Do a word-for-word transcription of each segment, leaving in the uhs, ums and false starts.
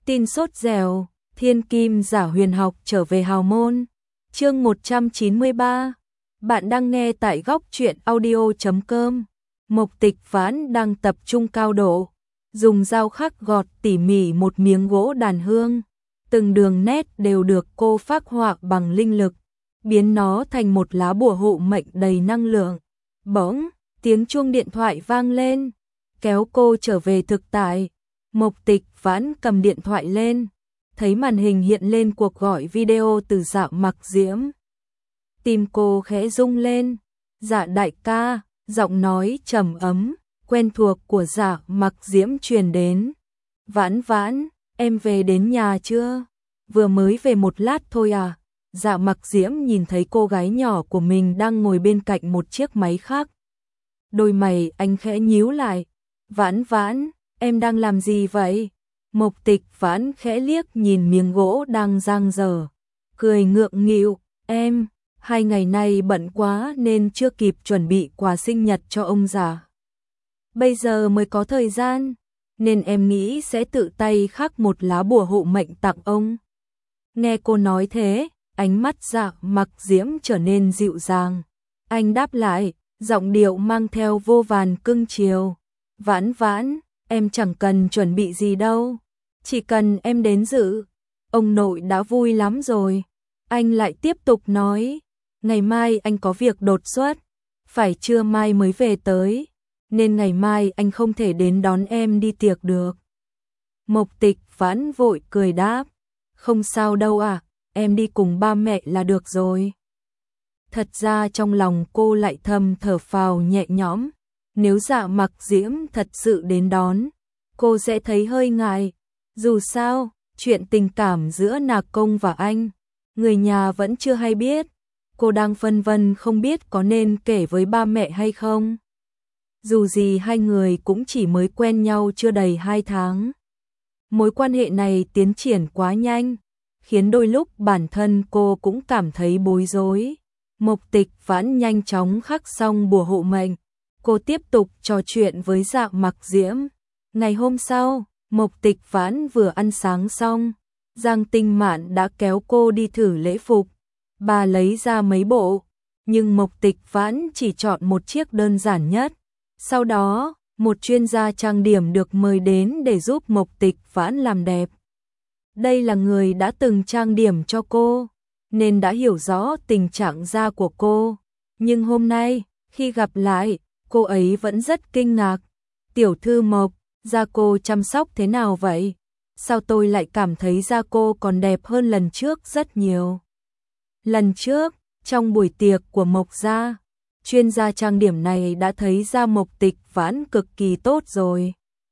Tin sốt dẻo, thiên kim giả huyền học trở về hào môn. Chương một trăm chín mươi ba. Bạn đang nghe tại góc truyện audio chấm com. Mộc Tịch Vãn đang tập trung cao độ, dùng dao khắc gọt tỉ mỉ một miếng gỗ đàn hương. Từng đường nét đều được cô phác họa bằng linh lực, biến nó thành một lá bùa hộ mệnh đầy năng lượng. Bỗng, tiếng chuông điện thoại vang lên, kéo cô trở về thực tại. Mộc Tịch Vãn cầm điện thoại lên, thấy màn hình hiện lên cuộc gọi video từ Dạ Mặc Diễm. Tim cô khẽ rung lên. Dạ đại ca, giọng nói trầm ấm, quen thuộc của Dạ Mặc Diễm truyền đến. Vãn Vãn, em về đến nhà chưa? Vừa mới về một lát thôi à? Dạ Mặc Diễm nhìn thấy cô gái nhỏ của mình đang ngồi bên cạnh một chiếc máy khác. Đôi mày anh khẽ nhíu lại. Vãn Vãn, em đang làm gì vậy? Mộc Tịch Vãn khẽ liếc nhìn miếng gỗ đang dang dở, cười ngượng nghịu. Em, hai ngày nay bận quá nên chưa kịp chuẩn bị quà sinh nhật cho ông già. Bây giờ mới có thời gian, nên em nghĩ sẽ tự tay khắc một lá bùa hộ mệnh tặng ông. Nghe cô nói thế, ánh mắt Dạ Mặc Diễm trở nên dịu dàng. Anh đáp lại, giọng điệu mang theo vô vàn cưng chiều. Vãn Vãn, em chẳng cần chuẩn bị gì đâu, chỉ cần em đến dự, ông nội đã vui lắm rồi. Anh lại tiếp tục nói, ngày mai anh có việc đột xuất, phải trưa mai mới về tới, nên ngày mai anh không thể đến đón em đi tiệc được. Mộc Tịch Vãn vội cười đáp, không sao đâu à, em đi cùng ba mẹ là được rồi. Thật ra trong lòng cô lại thầm thở phào nhẹ nhõm, nếu Dạ Mặc Diễm thật sự đến đón, cô sẽ thấy hơi ngại. Dù sao, chuyện tình cảm giữa Nà Công và anh, người nhà vẫn chưa hay biết. Cô đang phân vân không biết có nên kể với ba mẹ hay không. Dù gì hai người cũng chỉ mới quen nhau chưa đầy hai tháng. Mối quan hệ này tiến triển quá nhanh, khiến đôi lúc bản thân cô cũng cảm thấy bối rối. Mộc Tịch Vãn nhanh chóng khắc xong bùa hộ mệnh. Cô tiếp tục trò chuyện với Dạ Mặc Diễm. Ngày hôm sau, Mộc Tịch Vãn vừa ăn sáng xong, Giang Tinh Mạn đã kéo cô đi thử lễ phục. Bà lấy ra mấy bộ, nhưng Mộc Tịch Vãn chỉ chọn một chiếc đơn giản nhất. Sau đó, một chuyên gia trang điểm được mời đến để giúp Mộc Tịch Vãn làm đẹp. Đây là người đã từng trang điểm cho cô, nên đã hiểu rõ tình trạng da của cô. Nhưng hôm nay, khi gặp lại, cô ấy vẫn rất kinh ngạc. Tiểu thư Mộc, da cô chăm sóc thế nào vậy? Sao tôi lại cảm thấy da cô còn đẹp hơn lần trước rất nhiều? Lần trước, trong buổi tiệc của Mộc gia, chuyên gia trang điểm này đã thấy da Mộc Tịch Vãn cực kỳ tốt rồi.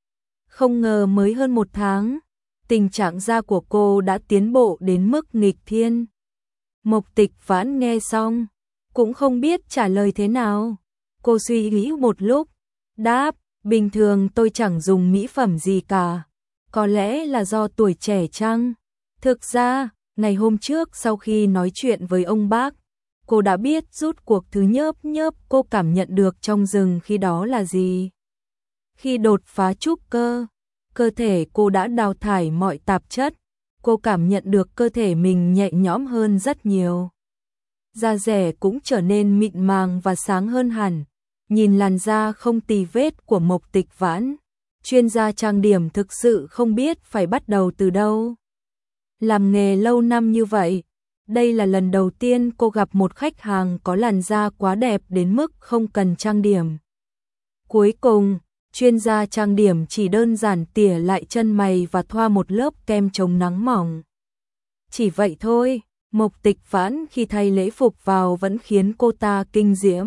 Không ngờ mới hơn một tháng, tình trạng da của cô đã tiến bộ đến mức nghịch thiên. Mộc Tịch Vãn nghe xong, cũng không biết trả lời thế nào. Cô suy nghĩ một lúc, đáp, bình thường tôi chẳng dùng mỹ phẩm gì cả. Có lẽ là do tuổi trẻ chăng? Thực ra, ngày hôm trước sau khi nói chuyện với ông bác, cô đã biết rút cuộc thứ nhớp nhớp cô cảm nhận được trong rừng khi đó là gì. Khi đột phá trúc cơ, cơ thể cô đã đào thải mọi tạp chất. Cô cảm nhận được cơ thể mình nhẹ nhõm hơn rất nhiều. Da dẻ cũng trở nên mịn màng và sáng hơn hẳn. Nhìn làn da không tì vết của Mộc Tịch Vãn, chuyên gia trang điểm thực sự không biết phải bắt đầu từ đâu. Làm nghề lâu năm như vậy, đây là lần đầu tiên cô gặp một khách hàng có làn da quá đẹp đến mức không cần trang điểm. Cuối cùng, chuyên gia trang điểm chỉ đơn giản tỉa lại chân mày và thoa một lớp kem chống nắng mỏng. Chỉ vậy thôi, Mộc Tịch Vãn khi thay lễ phục vào vẫn khiến cô ta kinh diễm.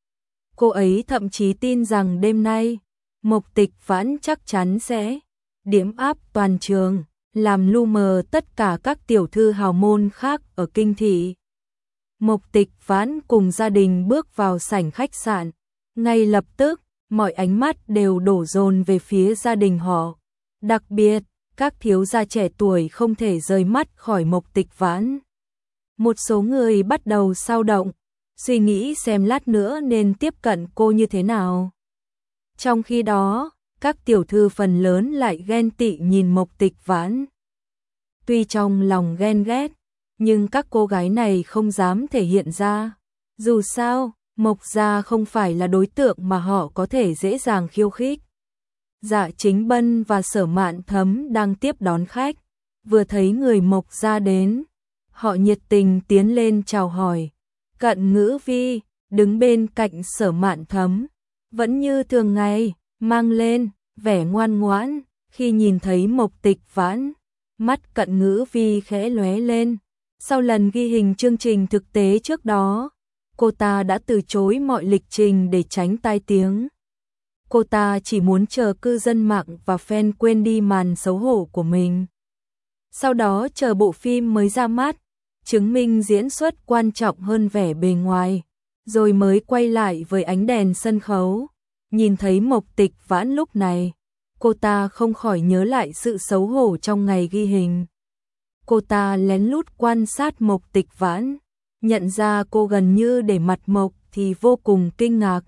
Cô ấy thậm chí tin rằng đêm nay, Mộc Tịch Vãn chắc chắn sẽ điểm áp toàn trường, làm lu mờ tất cả các tiểu thư hào môn khác ở kinh thị. Mộc Tịch Vãn cùng gia đình bước vào sảnh khách sạn. Ngay lập tức, mọi ánh mắt đều đổ dồn về phía gia đình họ. Đặc biệt, các thiếu gia trẻ tuổi không thể rời mắt khỏi Mộc Tịch Vãn. Một số người bắt đầu xao động, suy nghĩ xem lát nữa nên tiếp cận cô như thế nào. Trong khi đó, các tiểu thư phần lớn lại ghen tị nhìn Mộc Tịch Vãn. Tuy trong lòng ghen ghét, nhưng các cô gái này không dám thể hiện ra. Dù sao, Mộc Gia không phải là đối tượng mà họ có thể dễ dàng khiêu khích. Dạ Chính Bân và Sở Mạn Thấm đang tiếp đón khách, vừa thấy người Mộc Gia đến, họ nhiệt tình tiến lên chào hỏi. Cận Ngữ Vi đứng bên cạnh Sở Mạn Thấm, vẫn như thường ngày, mang lên vẻ ngoan ngoãn. Khi nhìn thấy Mộc Tịch Vãn, mắt Cận Ngữ Vi khẽ lóe lên. Sau lần ghi hình chương trình thực tế trước đó, cô ta đã từ chối mọi lịch trình để tránh tai tiếng. Cô ta chỉ muốn chờ cư dân mạng và fan quên đi màn xấu hổ của mình. Sau đó chờ bộ phim mới ra mắt, chứng minh diễn xuất quan trọng hơn vẻ bề ngoài, rồi mới quay lại với ánh đèn sân khấu. Nhìn thấy Mộc Tịch Vãn lúc này, cô ta không khỏi nhớ lại sự xấu hổ trong ngày ghi hình. Cô ta lén lút quan sát Mộc Tịch Vãn, nhận ra cô gần như để mặt Mộc thì vô cùng kinh ngạc.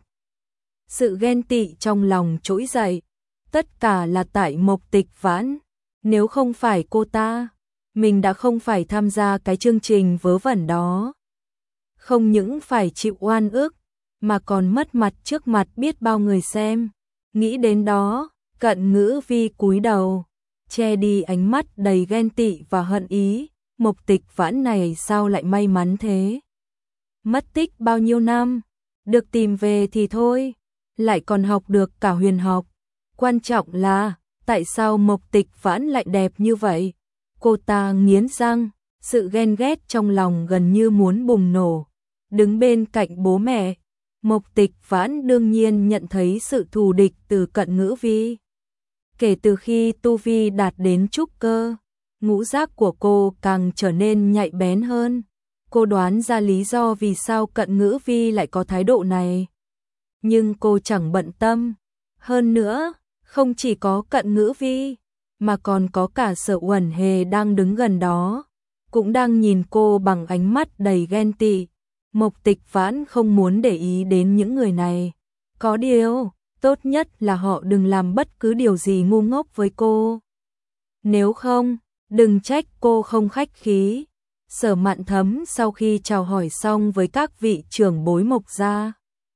Sự ghen tị trong lòng trỗi dậy, tất cả là tại Mộc Tịch Vãn, nếu không phải cô ta, mình đã không phải tham gia cái chương trình vớ vẩn đó. Không những phải chịu oan ức, mà còn mất mặt trước mặt biết bao người xem. Nghĩ đến đó, Cận Ngữ Vi cúi đầu, che đi ánh mắt đầy ghen tị và hận ý. Mộc Tịch Vãn này sao lại may mắn thế? Mất tích bao nhiêu năm, được tìm về thì thôi, lại còn học được cả huyền học. Quan trọng là, tại sao Mộc Tịch Vãn lại đẹp như vậy? Cô ta nghiến răng, sự ghen ghét trong lòng gần như muốn bùng nổ. Đứng bên cạnh bố mẹ, Mộc Tịch Vãn đương nhiên nhận thấy sự thù địch từ Cận Ngữ Vi. Kể từ khi tu vi đạt đến trúc cơ, ngũ giác của cô càng trở nên nhạy bén hơn. Cô đoán ra lý do vì sao Cận Ngữ Vi lại có thái độ này. Nhưng cô chẳng bận tâm. Hơn nữa, không chỉ có Cận Ngữ Vi, mà còn có cả Sở Uẩn Hề đang đứng gần đó, cũng đang nhìn cô bằng ánh mắt đầy ghen tị. Mộc Tịch Vãn không muốn để ý đến những người này. Có điều, tốt nhất là họ đừng làm bất cứ điều gì ngu ngốc với cô. Nếu không, đừng trách cô không khách khí. Sở Mạn Thấm sau khi chào hỏi xong với các vị trưởng bối Mộc Gia,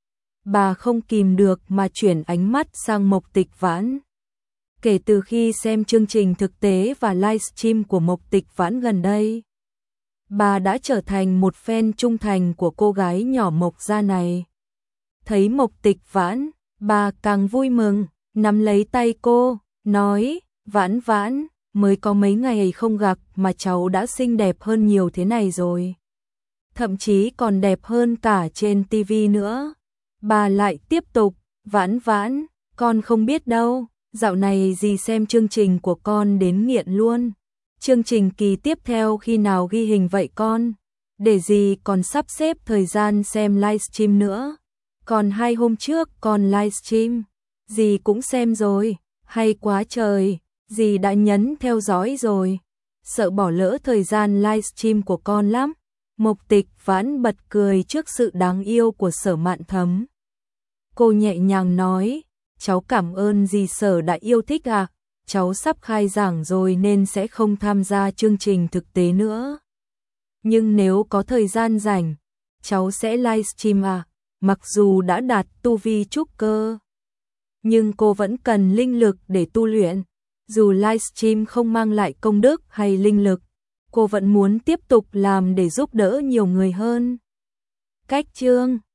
bà không kìm được mà chuyển ánh mắt sang Mộc Tịch Vãn. Kể từ khi xem chương trình thực tế và livestream của Mộc Tịch Vãn gần đây, bà đã trở thành một fan trung thành của cô gái nhỏ Mộc Gia này. Thấy Mộc Tịch Vãn, bà càng vui mừng, nắm lấy tay cô, nói, Vãn Vãn, mới có mấy ngày không gặp mà cháu đã xinh đẹp hơn nhiều thế này rồi. Thậm chí còn đẹp hơn cả trên tivi nữa. Bà lại tiếp tục, Vãn Vãn, con không biết đâu, dạo này dì xem chương trình của con đến nghiện luôn. Chương trình kỳ tiếp theo khi nào ghi hình vậy con? Để dì còn sắp xếp thời gian xem livestream nữa. Còn hai hôm trước con livestream, dì cũng xem rồi, hay quá trời, dì đã nhấn theo dõi rồi. Sợ bỏ lỡ thời gian livestream của con lắm. Mộc Tịch Vãn bật cười trước sự đáng yêu của Sở Mạn Thấm. Cô nhẹ nhàng nói, cháu cảm ơn dì Sở đã yêu thích à, cháu sắp khai giảng rồi nên sẽ không tham gia chương trình thực tế nữa. Nhưng nếu có thời gian rảnh, cháu sẽ livestream à, mặc dù đã đạt tu vi trúc cơ. Nhưng cô vẫn cần linh lực để tu luyện, dù livestream không mang lại công đức hay linh lực, cô vẫn muốn tiếp tục làm để giúp đỡ nhiều người hơn. Cách chương